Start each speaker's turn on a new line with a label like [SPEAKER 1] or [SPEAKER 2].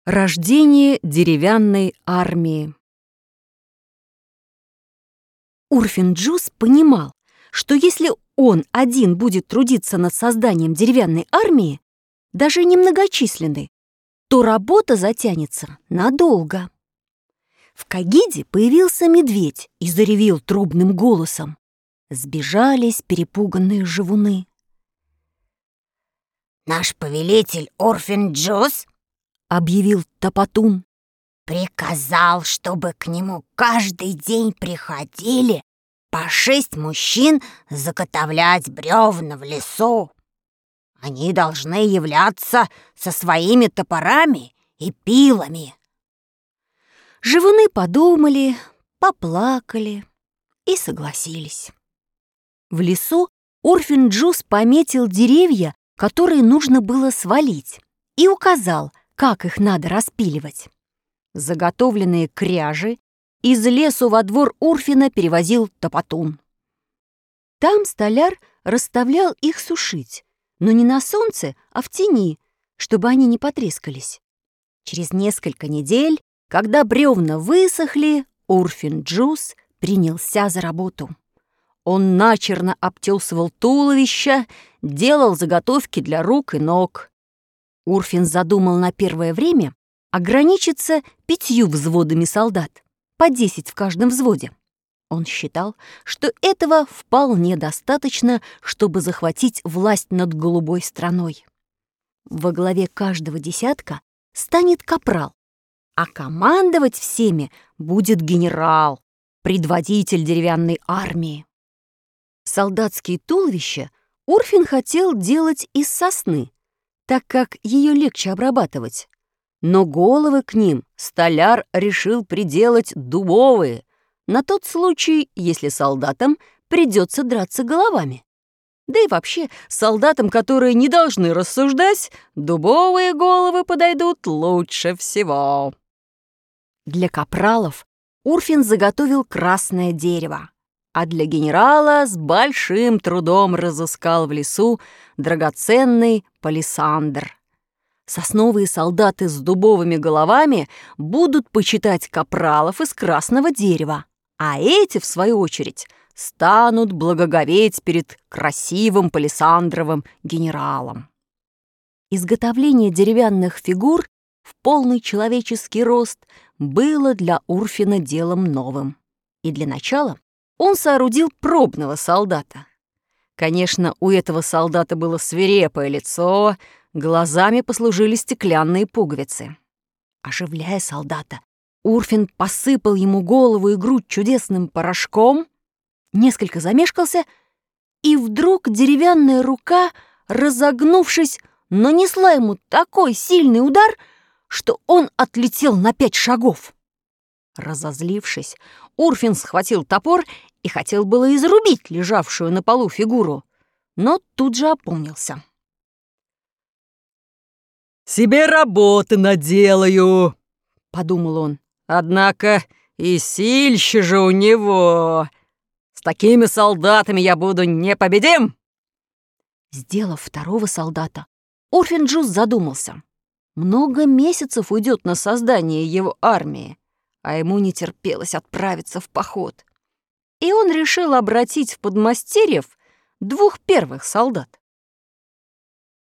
[SPEAKER 1] Рождение деревянной армии. Урфин Джюс понимал, что если он один будет трудиться над созданием деревянной армии, даже немногочисленной, то работа затянется надолго. В Кагиде появился медведь и заревел трубным голосом. Сбежались перепуганные живуны.
[SPEAKER 2] «Наш повелитель Урфин Джюс
[SPEAKER 1] объявил Топотун.
[SPEAKER 2] приказал, чтобы к нему каждый день приходили по 6 мужчин заготовлять бревна в лесу. Они должны являться со своими топорами и пилами».
[SPEAKER 1] Живуны подумали, поплакали и согласились. В лесу Урфин Джюс пометил деревья, которые нужно было свалить, и указал, как их надо распиливать. Заготовленные кряжи из лесу во двор Урфина перевозил Топотун. Там столяр расставлял их сушить, но не на солнце, а в тени, чтобы они не потрескались. Через несколько недель, когда бревна высохли, Урфин Джюс принялся за работу. Он начерно обтесывал туловище, делал заготовки для рук и ног. Урфин задумал на первое время ограничиться 5 взводами солдат, по 10 в каждом взводе. Он считал, что этого вполне достаточно, чтобы захватить власть над голубой страной. Во главе каждого десятка станет капрал, а командовать всеми будет генерал, предводитель деревянной армии. Солдатские туловища Урфин хотел делать из сосны, так как ее легче обрабатывать. Но головы к ним столяр решил приделать дубовые, на тот случай, если солдатам придется драться головами. Да и вообще, солдатам, которые не должны рассуждать, дубовые головы подойдут лучше всего. Для капралов Урфин заготовил красное дерево, а для генерала с большим трудом разыскал в лесу драгоценный палисандр. Сосновые солдаты с дубовыми головами будут почитать капралов из красного дерева, а эти, в свою очередь, станут благоговеть перед красивым палисандровым генералом. Изготовление деревянных фигур в полный человеческий рост было для Урфина делом новым. И для начала он соорудил пробного солдата. Конечно, у этого солдата было свирепое лицо, глазами послужили стеклянные пуговицы. Оживляя солдата, Урфин посыпал ему голову и грудь чудесным порошком, несколько замешкался, и вдруг деревянная рука, разогнувшись, нанесла ему такой сильный удар, что он отлетел на 5 шагов. Разозлившись, Урфин схватил топор и хотел было изрубить лежавшую на полу фигуру, но тут же опомнился.
[SPEAKER 3] «Себе работы наделаю», — подумал он. «Однако и сильще же у него. С такими солдатами я буду непобедим».
[SPEAKER 1] Сделав второго солдата, Урфин Джюс задумался. Много месяцев уйдет на создание его армии, а ему не терпелось отправиться в поход. И он решил обратить в подмастерьев 2 первых солдат.